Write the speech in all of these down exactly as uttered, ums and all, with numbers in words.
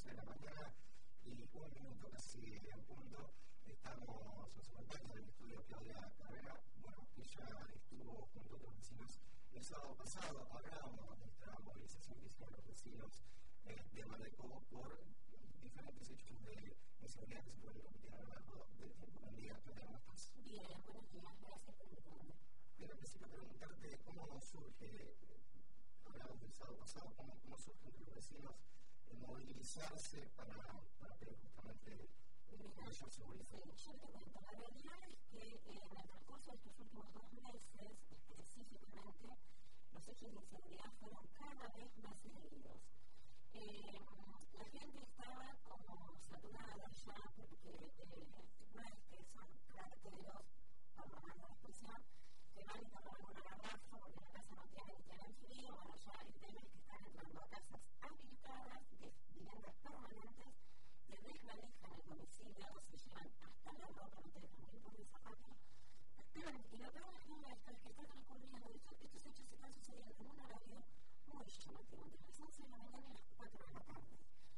once de la mañana y un minuto casi en punto. Estamos, nos acompaña en el estudio Claudia Carrera, bueno, ella estuvo junto a otros vecinos el sábado pasado, hablábamos de nuestra movilización que hicieron los vecinos eh, de Mar del Cobo por diferentes hechos de inseguridad que se pueden repetir a lo largo del tiempo. Buen día, Claudia, ¿cómo estás? Bien, buenos días, gracias por invitarme. Pero necesito preguntarte cómo surge, hablamos del sábado pasado, cómo, cómo surge entre los vecinos el movilizarse para, para pedir justamente mayor seguridad. Sí, yo te cuento, la realidad es que en el transcurso de estos últimos dos meses, específicamente, los hechos de inseguridad fueron cada vez más seguidos. Eh, la gente estaba como saturada ya porque eh, no es que son carteros, para no la expresión, que van y toman una garrafa porque la casa no tiene ni tienen frío. Bueno, ya el tema es que están entrando a casas habilitadas, de viviendas permanentes, que desvalijan el domicilio, se llevan hasta la ropa, no te dejan ni por el zapato. Y lo peor de todo esto es que está transcurriendo, estos, estos hechos se están sucediendo en un horario muy llamativo, entre las once de la mañana y las cuatro de la tarde.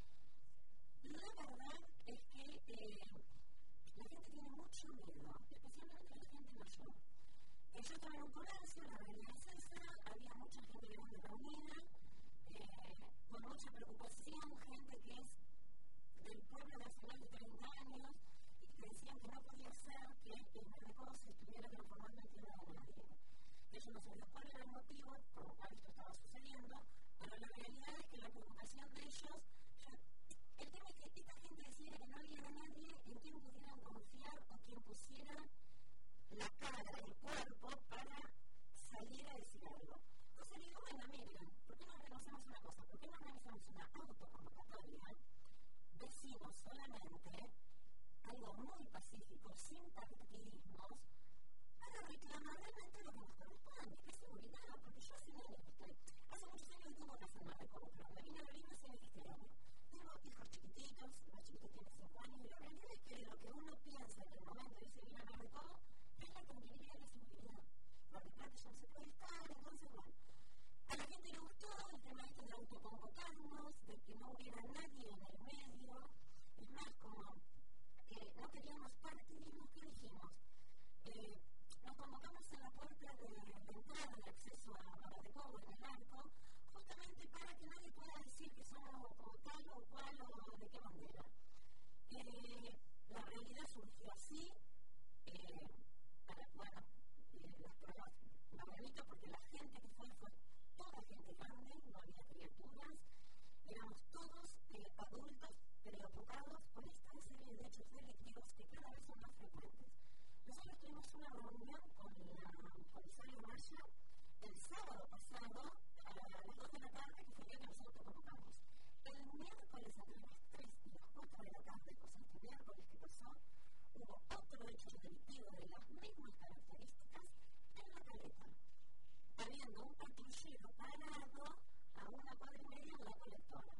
La verdad es que eh, la gente tiene mucho miedo, especialmente la gente mayor. Eh, yo estaba en un colegio, la realidad es esa, había mucha gente grande reunida, eh, con mucha preocupación, gente que es del pueblo nacional de treinta años, y que decían que no podía ser que en Mar del Cobo se estuviera transformando en tierra de nadie. Ellos no sabían cuál era el motivo por el cual esto estaba sucediendo, pero la realidad es que la preocupación de ellos, ya, el tema es que esta gente decía que no había nadie en quien pudieran confiar o quien pusiera la cara, el cuerpo para salir a decir algo. Entonces digo, bueno, miren, ¿por qué no organizamos una cosa? ¿Por qué no organizamos una autoconvocatoria? Vecinos solamente, algo muy pacífico, sin tactilismos, para reclamar realmente lo que nos corresponde, que es seguridad, porque yo sí me gusta. Hace muchos años que tengo casa en Mar del Cobo, pero cuando vine a Berlín hace este año. Tengo hijos chiquititos, más chiquito tiene cinco años, y la realidad es que lo que uno piensa en el momento de seguir a Mar del Cobo es la tranquilidad y la seguridad. Porque aparte ya no se puede estar, entonces bueno. A la gente le gustó el tema este de autoconvocarnos, de que no hubiera nadie en el medio. Es más, como eh, no queríamos partidismos, ¿qué dijimos? Eh, nos convocamos en la puerta de, de entrada de acceso a Mar del Cobo, en el arco, justamente para que nadie pueda decir que somos como tal o cual o de qué manera. Eh, la realidad surgió así, eh, para, bueno, eh, las pruebas, la repito, porque la gente que fue fue toda gente grande, no había criaturas, éramos todos eh, adultos preocupados por esta serie de hechos delictivos que cada vez son más frecuentes. Nosotros tuvimos una reunión con la comisaria Maya el sábado pasado a las dos de la tarde, que fue el día que nos autoconvocamos. El miércoles entre las tres y las cuatro de la tarde, o sea, este miércoles que pasó, hubo otro hecho delictivo de las mismas características en la Caleta, habiendo un patrullero parado a una cuadra y media de la colectora.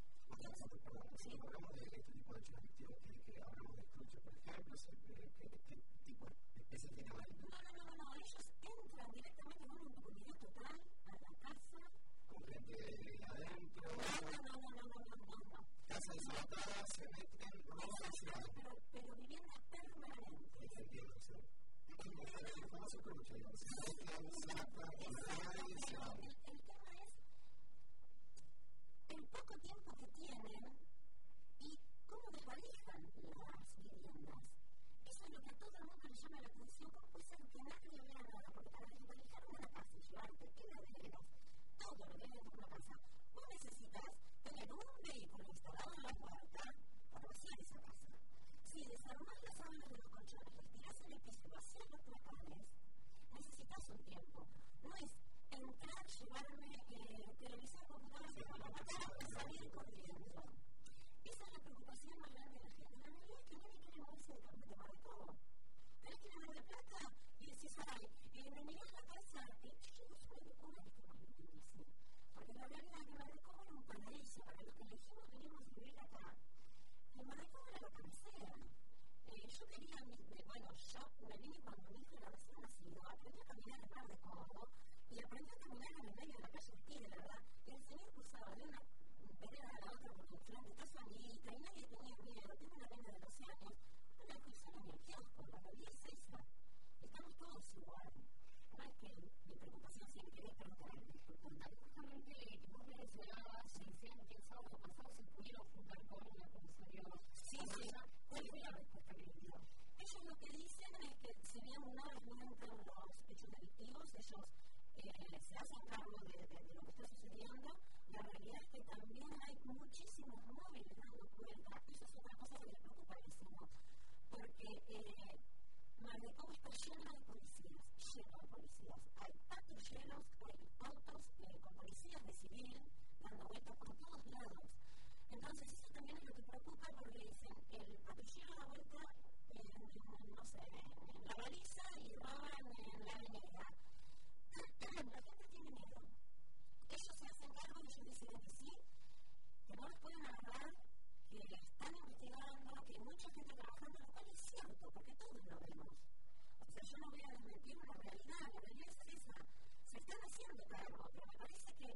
Si hablamos de este tipo de hechos delictivos, que, que hablamos de escrucho, por ejemplo, ¿qué, qué tipo de especies tiene la gente? No, no, no, no, ellos entran directamente con un impunidad total a la casa. ¿Con gente adentro? No, no, no, no, no, no, no, no. Casa desatada, se meten, roban, se van. Pero, pero viviendas permanentes. Entiendo, sí. ¿Cómo se escrucha? Se meten, sacan, y se van. El tema es el poco tiempo que tienen y cómo desvalijan las viviendas. Eso es lo que a todo el mundo le llama la atención. ¿Cómo puede ser que nadie vea nada? Porque para desvalijar una casa y llevarte heladeras, todo lo que hay dentro de una casa, vos necesitas tener un vehículo instalado en la puerta para vaciar esa casa. Si desarmás las sábanas de los colchones, las tirás en el piso y vacías los placares, necesitas un tiempo. No es entrar, llevarme eh, televisor, computadora, con la matar y salir corriendo. Esa es la preocupación más grande de la gente. La realidad es que nadie quiere moverse de Mar del Cobo. Tenés que ir a Mar del Plata y decís, ay, eh, me mirás la casa, y yo no soy de cómo que estamos viviendo así. Porque la realidad es que Mar del Cobo era un paraíso para los que elegimos venimos a vivir acá. Y Mar del Cobo era lo que me sea. Eh, yo quería, eh, bueno, yo me vine cuando mi hijo era recién nacido, aprendí a caminar en Mar del Cobo y aprendí a caminar en el medio de la calle Urquí, de verdad. Y el señor cruzaba de una vereda a la otra porque enfrente está su amiguita y nadie tenía miedo. Tengo una nena de doce años, no la cruzaron ni el kiosco, la realidad es esa. Estamos todos igual. No es que mi preocupación sea que quería preguntar algo, disculpen. Justamente, que vos mencionabas, se decían que el sábado pasado se pudieron juntar con el comisario. Sí, sí. ¿Cuál fue la respuesta que les dio? Ellos lo que dicen es que si bien no desmienten los hechos delictivos, ellos eh, se hacen cargo de, de, de lo que está sucediendo. La realidad es que también hay muchísimos móviles dando vuelta. Eso es otra cosa que les preocupa muchísimo, porque eh, Malecón está lleno de policías, lleno de policías. Hay patrulleros, hay autos eh, con policías de civil dando vueltas por todos lados. Entonces eso también es lo que preocupa porque dicen el patrullero da vuelta en, no sé, en la baliza y roban en la avenida. La gente tiene miedo. Ellos se hacen cargo y ellos dicen que sí, que no los pueden agarrar, que están investigando, que hay mucha gente trabajando, lo cual es cierto, porque todos lo vemos. O sea, yo no voy a desmentir una realidad, la realidad es esa. Se están haciendo cargo, pero me parece que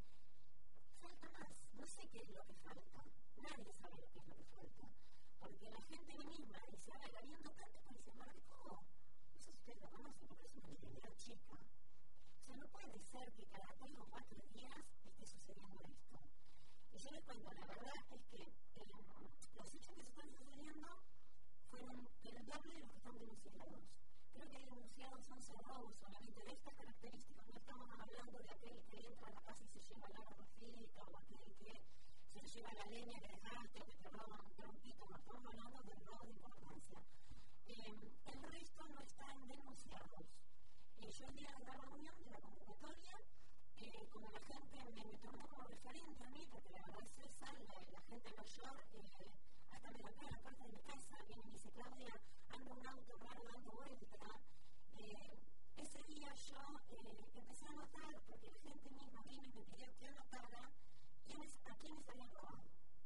falta más. No sé qué es lo que falta. Nadie sabe lo que es lo que falta. Porque la gente misma dice, a ver, habiendo tantos policías, ¿cómo? No sé si ustedes lo conocen, porque es una actividad chica. O sea, no puede ser que cada tres o cuatro días esté sucediendo esto. Y yo les cuento, la verdad es que eh, los hechos que se están sucediendo fueron el doble de los que están denunciados. Creo que hay denunciados once robos solamente de estas características. No estamos hablando de aquel que entra a la casa y se lleva la garrafita, o aquel que se lleva la leña que dejaste, o que te roban un trompito. No estamos hablando de robos de importancia. Eh, el resto no están denunciados. Eh, yo el día de la reunión de la convocatoria, eh, como la gente me, me tomó como referente a mí, porque la verdad es esa, la, la gente mayor, eh, hasta me golpea la puerta de mi casa, viene y me dice, Claudia, anda un auto raro dando vuelta. Eh, ese día yo eh, empecé a notar, porque la gente misma vino y me pidió que anotara quiénes, a quiénes habían robado.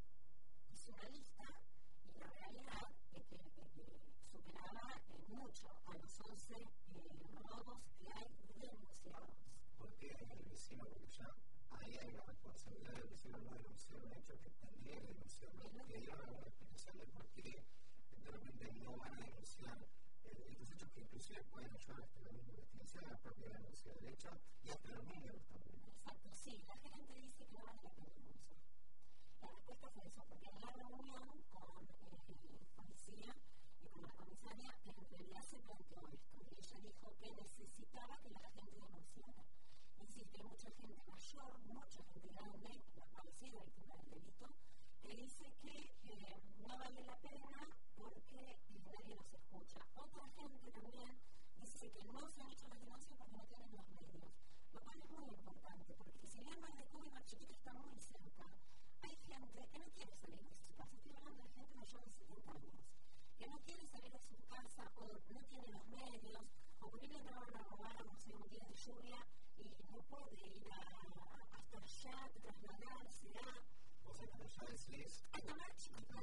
Hice una lista y la realidad es que, que, que superaba eh, mucho a los once eh, robos que hay denunciados. Porque el vecino, porque ya ahí hay una responsabilidad del vecino no denunciar un hecho que tendría que denunciar, que hay alguna explicación de por qué de repente no van a denunciar eh, estos hechos que inclusive pueden ayudar hasta la misma investigación, a la propia denuncia del hecho y hasta los números también. Exacto, sí, la gente dice que no vale la pena denunciar. La respuesta fue eso, porque en la reunión con eh, policía y con la comisaria en realidad se planteó esto y ella dijo que necesitaba que la gente denunciara. Insisto, hay mucha gente mayor, mucha gente grande, la policía víctima del delito, que dice que eh, no vale la pena porque eh, nadie los escucha. Otra gente también dice que no se han hecho las denuncias porque no tienen los medios, lo cual es muy importante, porque si bien Malecón y Mar Chiquita están muy cerca, hay gente que no quiere salir de su casa. Estoy hablando de gente mayor de setenta años, que no quiere salir de su casa o no tiene los medios, o por ahí le van a robar, no sé, un día de lluvia y no puede ir a, hasta allá, trasladarse a... O sea, como ya decís, a tomar Chiquita,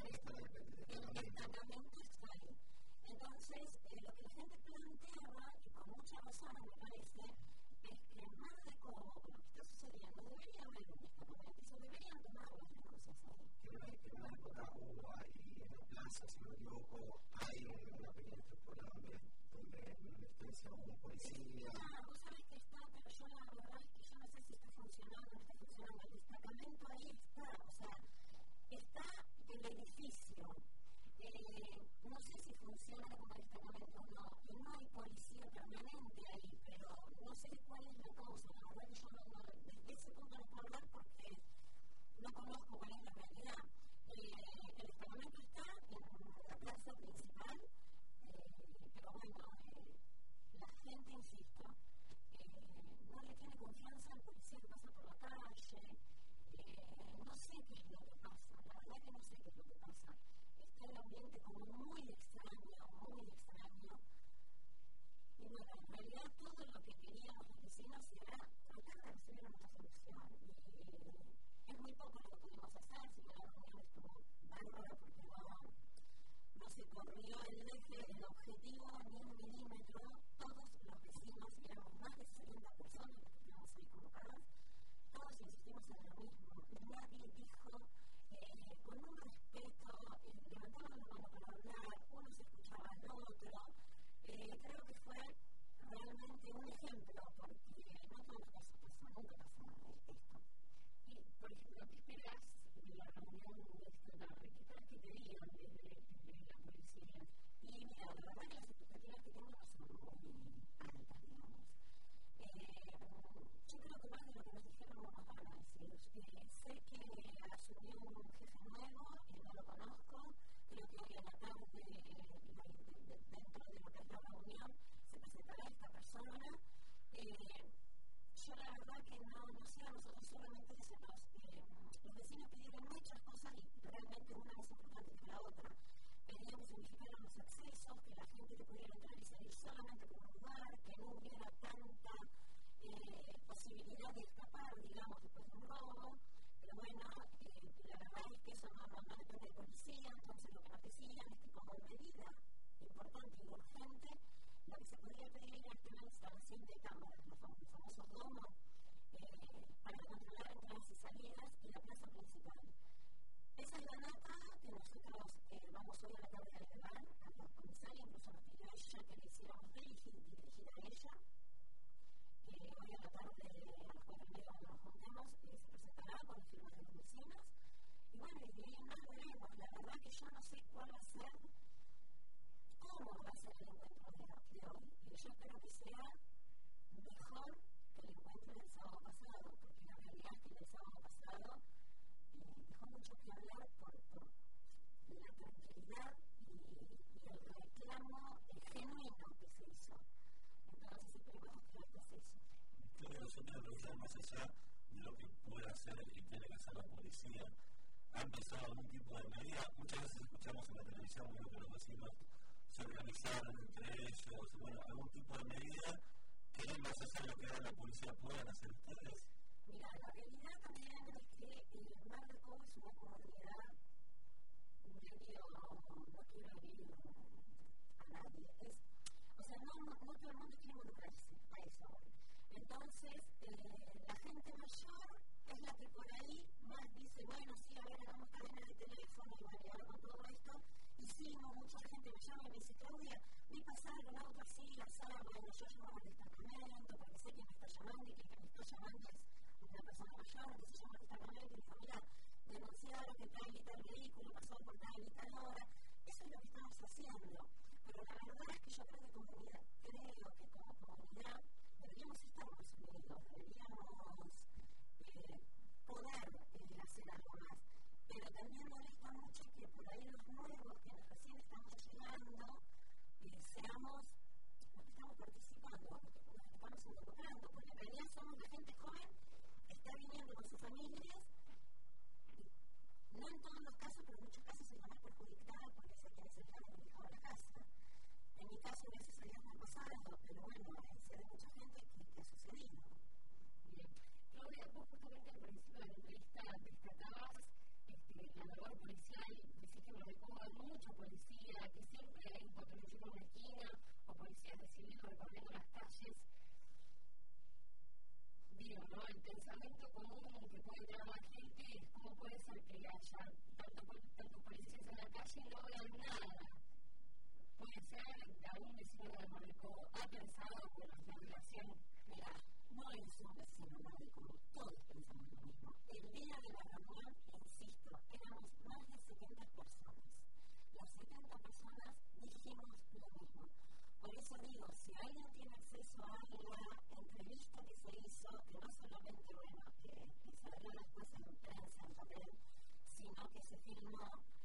el destacamento está ahí. Entonces, eh, lo que la gente planteaba, y con mucha razón me parece, es que más de cómo lo que está sucediendo, debería haber un destacamento, se deberían tomar las denuncias ahí. Que en una época hubo ahí en la plaza, si no me equivoco, hay una pequeña estructura donde está un policía. Ah, vos sabés que está, pero yo la verdad es que yo no sé si está funcionando o no está funcionando. El destacamento ahí está, o sea, está el edificio. Eh, no sé si funciona como destacamento o no, y no hay policía permanente ahí, pero no sé cuál es la causa. La verdad que yo no, no desde ese punto no puedo hablar porque no conozco cuál es la realidad. Eh, el destacamento está en la plaza principal, eh, pero bueno, eh, la gente, insisto, eh, no le tiene confianza al policía que pasa por la calle. Eh, no sé qué es lo que pasa, la verdad que no sé qué es lo que pasa. Está el ambiente como muy extraño, muy extraño. Y bueno, en realidad todo lo que queríamos los vecinos era tratar de recibir nuestra solución. Y es muy poco lo que pudimos hacer, si la reunión estuvo bárbara porque no, no se corrió el eje, el objetivo ni un milímetro. Todos los vecinos, y éramos más de setenta personas las que estuvimos ahí convocadas, todos insistimos en lo mismo. Nadie dijo posibilidad de escapar, digamos, después de un robo, pero bueno, eh, la verdad es que eso no, no, no depende de policía, entonces lo que nos decían es que como medida importante y urgente, lo que se podría pedir era tener instalación de cámaras, los famosos domos, eh, para controlar entradas y salidas y la plaza principal. Esa es la nota que nosotros eh, vamos hoy a la tarde a elevar a la comisaria, incluso nos pidió ella que le hiciéramos dirigir, dirigir a ella, que hoy a la tarde a las cuatro y media cuando nos juntemos eh, se presentará con las firmas de los vecinos. Y bueno, y de ahí más veremos. La verdad que yo no sé cuál va a ser, cómo va a ser el encuentro de, de hoy. Y yo espero que sea mejor que el encuentro del sábado pasado, porque la realidad es que el sábado pasado eh, dejó mucho que hablar por, por la tranquilidad y, y el reclamo el genuino que se hizo. Entonces esperemos que este es eso. Creo que yo quiero preguntar más allá de lo que puede hacer y tiene que hacer la policía. ¿Ha empezado algún tipo de medida? Muchas veces escuchamos en la televisión bueno, que los vecinos se organizaron entre ellos. Bueno, algún tipo de medida que más allá de lo que haga la policía puedan hacer ustedes. Mira, la realidad también es que el Mar del Cobo es una comunidad medio, no quiero herir a nadie. Es, o sea, no, no, no todo el mundo quiere involucrarse a eso. Entonces, eh, la gente mayor es la que por ahí más dice, bueno, sí, a ver, hagamos cadenas de teléfono y variar con todo esto. Hicimos, mucha gente me llama y me dice, Claudia, vi pasar un auto así, así, bueno, yo llamo al destacamento porque sé que me está llamando y que el que me está llamando es una persona mayor, que se llama al destacamento y me dijo, mira, denunciaron que tal y tal vehículo pasó por tal y tal hora. Eso es lo que estamos haciendo. Pero la verdad es que yo creo que comunidad, creo que como comunidad deberíamos estar más unidos, deberíamos eh, poder eh, hacer algo más. Pero también molesta mucho que por ahí los nuevos que recién estamos llegando eh, seamos los que estamos participando, los que nos estamos involucrando, porque en realidad somos la gente joven que está viniendo con sus familias, no en todos los casos, pero en muchos casos se van a perjudicar porque sé que se han dejado la casa. En mi caso, gracias a Dios no ha pasado, pero bueno, sé de mucha gente que, que ha sucedido. Bien. Claudia, vos justamente al principio de la entrevista destacabas este, la labor policial, decís que en Mar del Cobo hay mucha policía, que siempre hay un patrullero en una esquina o policías decidiendo recorriendo las calles. Digo, ¿no? El pensamiento común que puede tener la gente es cómo puede ser que haya tanto, tanto policías en la calle y no vean nada. Puede ser que algún vecino de Mar del Cobo ha pensado que la relación, mira, no es un vecino de Mar del Cobo, todos pensamos lo mismo. El día de la reunión, insisto, éramos más de setenta personas. Las setenta personas dijimos lo mismo. Por eso digo, si alguien tiene acceso a la entrevista que se hizo, que no solamente, bueno, que, que salió después en prensa, en papel, sino que se filmó,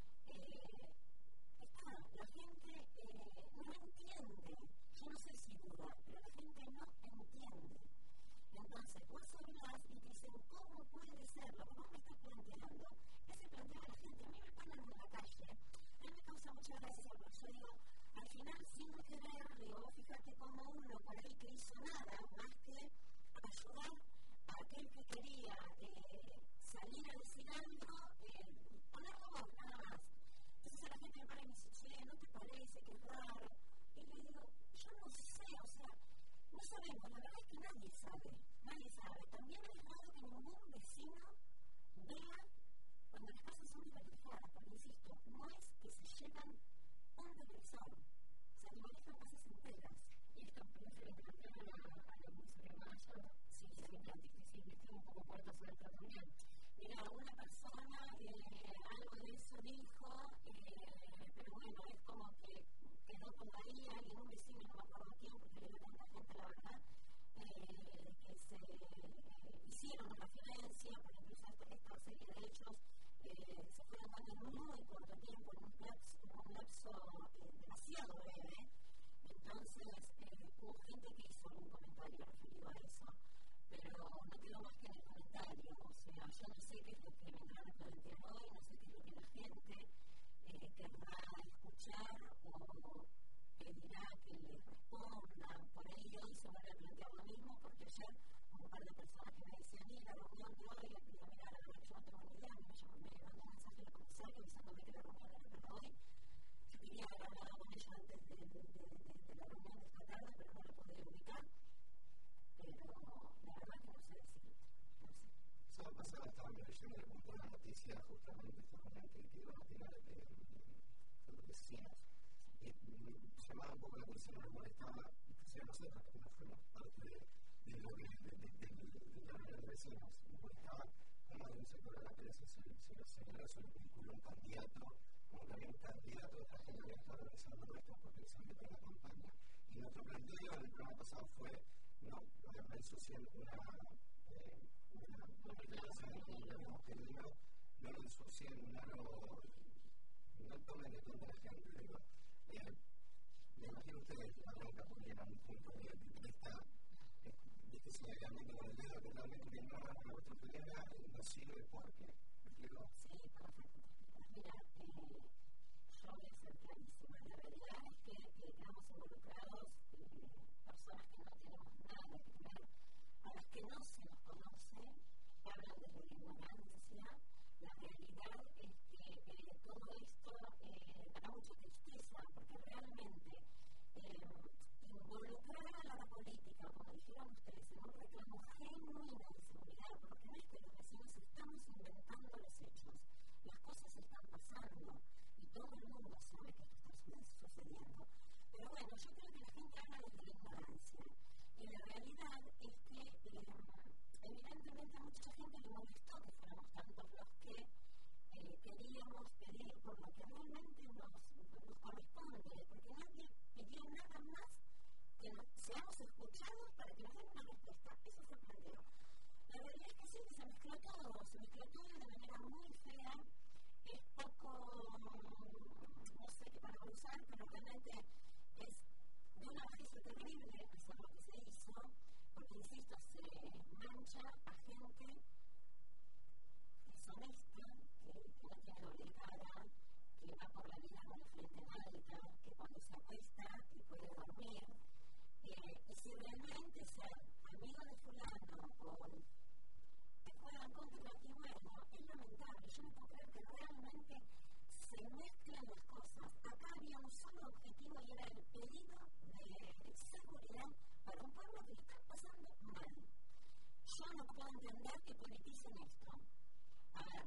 eh, está, la gente eh, no entiende. Yo no sé si duda, pero la gente no entiende. Entonces, vos hablas y dicen, ¿cómo puede ser? Lo que vos me estás planteando, ese planteo a la gente, a mí me paran en la calle, a mí me causa mucha gracia, porque yo digo, al final, sin querer, digo, fíjate cómo uno por ahí que hizo nada, más que ayudar a aquel que quería eh, salir a decir algo, eh, ponerlo vos, nada más. Entonces a la gente me para y me dice, che, ¿no te parece que es raro? Y le digo, yo no sé, o sea, no sabemos, la verdad es que nadie sabe, nadie sabe. También es raro que ningún vecino vea cuando las casas son hipertrofiadas, porque insisto, no es que se llevan un defensor, se manejan casas enteras. y esto se le plantea a la comisaría Maya, Sí, se le plantea que se investigue un poco puertas adentro también. mira, una persona eh, algo de eso dijo, eh, pero bueno, es como que quedó todavía, y un vecino, no me acuerdo quién, porque le dio tanta gente, la verdad, eh, que se eh, hicieron una referencia, por incluso esta, esta serie de hechos eh, se fueron dando en muy corto tiempo, en un lapso, en un lapso eh, demasiado breve. Entonces, eh, hubo gente que hizo algún comentario referido a eso, pero no quedó más que en el comentario. O sea, yo no sé qué es lo que vendrán a plantear hoy, no sé qué es lo que la gente eh, querrá escuchar o pedirá que les respondan. Por ahí hoy se van a plantear lo mismo, porque ayer un par de personas que me decían, mira, la reunión de hoy, y mira, la verdad que yo no tengo ni idea, me llamó, me mandó un mensaje del comisario avisándome que la reunión era para hoy. Yo quería haber hablado con ella antes de, de, de, de, de la reunión de esta tarde, pero no la podía ubicar. Pero la verdad que no sé decirte, no sé. Sábado pasado estaba leyendo el punto de la noticia, justamente esta reunión que iban a tener de los vecinos. Llamaba un poco la atención, nos molestaba, inclusive nosotros, que no fuimos parte de, de, lo que, de, de, de, de la reunión de vecinos, nos molestaba como de un sector de la prensa se, se lo señaló, se lo vinculó un candidato, como también un candidato de la gente que está organizando esto porque se mete en la campaña. Y nuestro planteo en el programa pasado fue, no, no ensucien una, eh, una, una declaración que habíamos tenido, no lo ensucien, no lo, no tomen de cuenta la gente, digo. Eh, me imagino ustedes la bronca ponían a un punto de, de, de esta de, de este señalamiento con el dedo que realmente que no hagan una cuestión política no sirve porque ¿me explico? Sí, perfecto. Mira, eh, yo voy a ser clarísima. La realidad es que, que quedamos involucrados eh, personas que no tenemos nada que ver, a las que no se nos conoce, que hablan desde la ignorancia. La realidad es que eh, todo esto eh, da mucha tristeza porque realmente eh, involucrar a la política, como dijeron ustedes, en un reclamo genuino de seguridad, porque no es que los vecinos estamos inventando los hechos, las cosas están pasando y todo el mundo sabe que esto está sucediendo. Pero bueno, yo creo que la gente habla desde la ignorancia y la realidad es que eh, evidentemente a mucha gente le molestó que fuéramos tantos los que eh, queríamos pedir por lo que realmente nos, nos corresponde, porque nadie pidió nada más que nos, seamos escuchados para que nos den una respuesta. Eso fue el planteo. La realidad es que sí, que se mezcló todo, se mezcló todo de manera muy fea, es poco, no sé qué para usar, pero realmente es de una bajeza terrible hacer lo que se hizo, porque insisto, se mancha a gente deshonesta, que, que no tiene doble cara, que va por la vida con la frente en alta, que cuando se acuesta que puede dormir, eh, y si realmente ser amigo de fulano o que juegan contra ti, bueno, es lamentable. Yo no puedo creer que realmente se mezclen las cosas. Acá había un solo objetivo y era el pedido de seguridad para un pueblo que está pasando mal. Yo no puedo entender que politicen esto. A ver,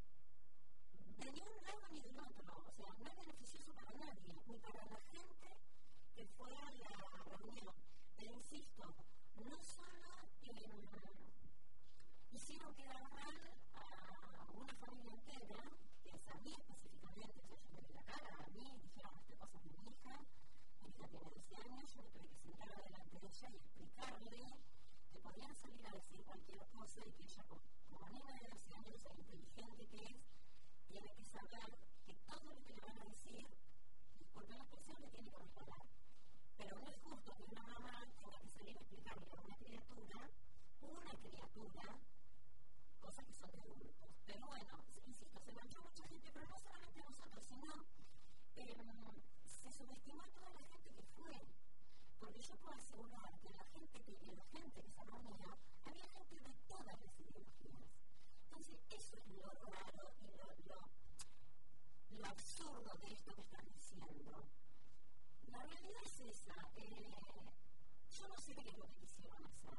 de ni un lado ni del otro, o sea, no es beneficioso para nadie, ni para la gente que fue a la reunión. Pero insisto, no solo eh, hicieron quedar mal a una familia entera, que sabía específicamente, o sea, yo me vi la cara, a mí dijeron estas cosas de mi hija, mi hija tiene doce años, yo me tuve que sentar delante de ella y explicarle que podían salir a decir cualquier cosa y que ella, como niña de doce años, el inteligente que es, tiene que saber que todo lo que le van a decir, porque la expresión le tiene que respetar. Pero no es justo que una mamá tenga que salir a explicarle a una criatura, una criatura, cosas que son de adultos. Pero bueno, insisto, se manchó mucha gente, pero no solamente nosotros, sino eh, se subestimó a toda la gente que fue. Porque yo puedo asegurar que la gente que, la gente que se reunía, había gente de todas las ideologías. Entonces, eso es lo raro y lo, lo, lo absurdo de esto que están diciendo. La realidad es esa. Eh, yo no sé qué es lo que quisieron hacer.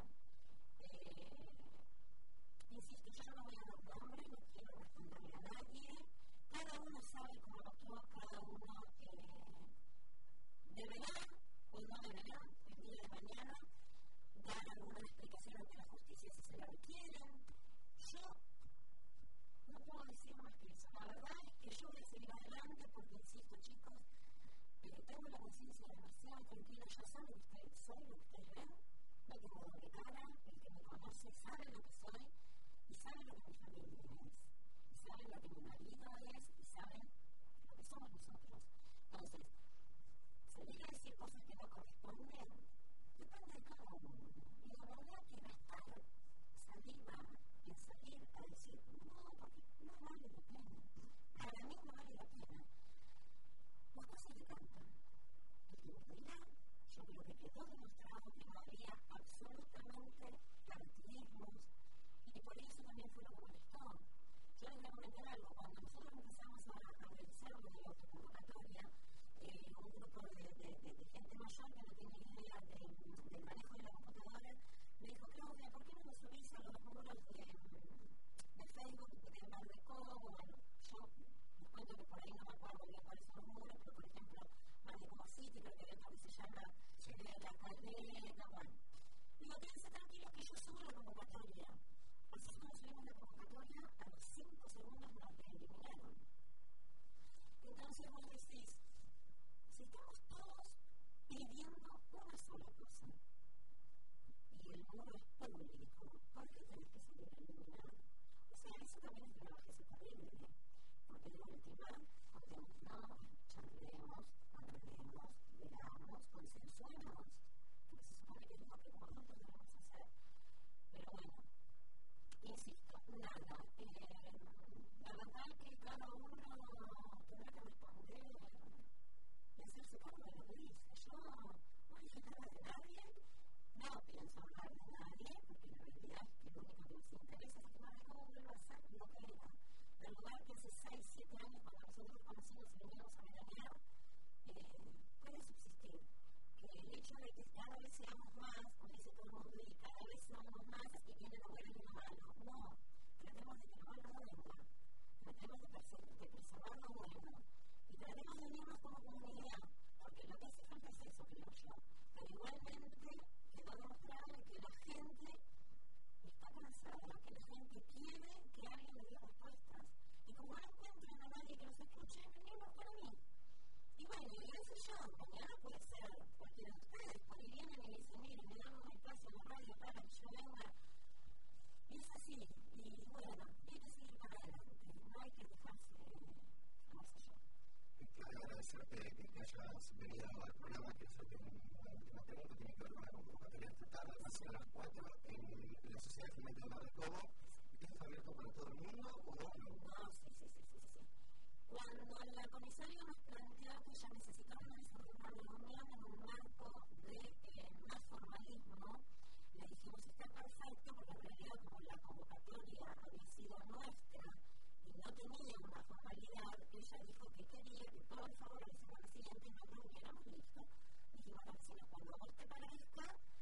Eh, insisto, yo no voy a dar nombre, no quiero responderle a nadie. Cada uno sabe cómo actuó, cada uno eh, deberá o no deberá el día de mañana dar alguna explicación ante la justicia si se la requieren. Yo no puedo decir más que eso. La verdad es que yo voy a seguir adelante porque, insisto, chicos, eh, tengo la conciencia demasiado tranquila. Ya saben ustedes, soy lo que ustedes ven, no tengo doble cara, el que me conoce sabe lo que soy y sabe lo que mi familia es, y sabe lo que mi marido es, y saben lo que somos nosotros. Entonces, salir a decir cosas que no corresponden depende de cada uno. Y la verdad que gastar saliva en salir a decir no, porque no vale la pena. Para mí no vale la pena. Las cosas se cantan. Y en realidad, yo creo que quedó demostrado que no había absolutamente partidismo nada. Eh, la verdad que cada uno tendrá que responder y hacerse cargo de lo que dice. Yo no dije nada de nadie, no pienso hablar de nadie, porque la realidad es que lo único que nos interesa es que más cómo vuelva a ser lo que era. Del lugar que hace seis, siete años, cuando nosotros conocimos y veníamos a veranear, eh, puede subsistir. Que el hecho de que cada vez seamos más, como dice todo el mundo, y cada vez seamos más, y viene lo bueno y lo malo. No, tratemos de que lo malo no venga. Tratemos de, de preservar lo bueno. Y tratemos de unirnos como comunidad, porque lo que hace falta es eso, creo yo. Pero igualmente quedó demostrado que la gente está cansada, que la gente quiere que alguien le dé respuestas. Y como no encuentran a nadie que los escuche, venimos para mí. Y bueno, y qué sé yo, mañana puede ser cualquiera de ustedes, por ahí vienen y me dicen, mire, me dan un espacio en la radio para que yo venga. Y es así, y bueno, hay que seguir para adelante, no hay que dejarse, no sé yo. Quiero agradecerte que hayas venido al programa, que es una última pregunta, tiene que ver con la convocatoria esta tarde, a las cuatro, en la Sociedad de Fomento de Mar del Cobo. ¿Estás abierto para todo el mundo o no? No, sí, sí, sí, sí, sí. Cuando la comisaria nos planteó que ya necesitábamos una reunión en un marco de eh, más formalismo, le dijimos está perfecto, porque en realidad como la convocatoria había sido nuestra y no tenía una formalidad, ella dijo que quería que por favor la semana siguiente nos reuniéramos listo. Dijimos a la vecina, cuando a vos te parezca,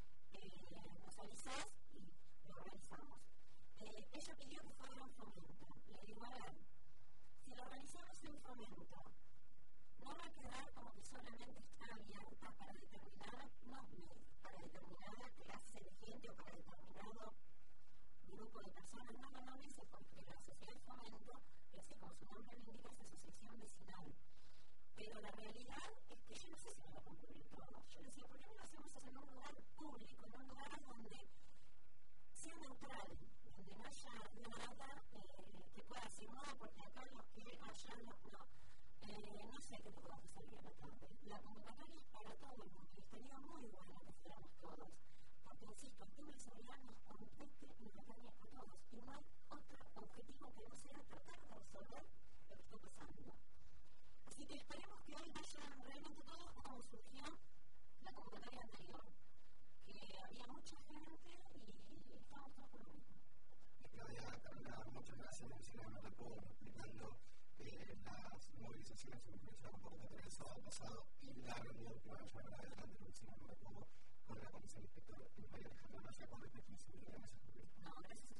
eh, nos avisás y lo organizamos. Eh, ella pidió que fuera un fomento. Le digo, a ver, si lo organizamos en fomento, no va a quedar como que solamente está abierta para determinada, no, para determinada clase de gente o para determinado grupo de personas. No, no, no, dice, porque la sociedad de fomento, que así como su nombre lo indica, es asociación vecinal. Pero la realidad es que yo no sé si me va a concluir todo. Yo decía, ¿por qué no lo hacemos en un lugar público, en un lugar donde sea neutral, donde no haya nada eh, que pueda decir no, porque acá los que haya no, no, eh, no sé qué nos va a salir a la tarde. La convocatoria es para todo el mundo y estaría muy bueno que fuéramos todos, porque insisto, el tema de seguridad nos compete y nos daña a todos y no hay otro objetivo que no sea tratar de resolver lo que está pasando. Así que esperemos que hoy vayan realmente todos como surgió la convocatoria anterior, que había mucha gente y estamos todos por lo mismo. Claudia, Carolina, muchas gracias. Encima me tocó explicando eh, las movilizaciones que empezó la convocatoria el sábado pasado y la reunión que van a llevar adelante el próximo me tocó con la Comisión Inspector en María Alejandra Maya con respecto a la seguridad. No, gracias.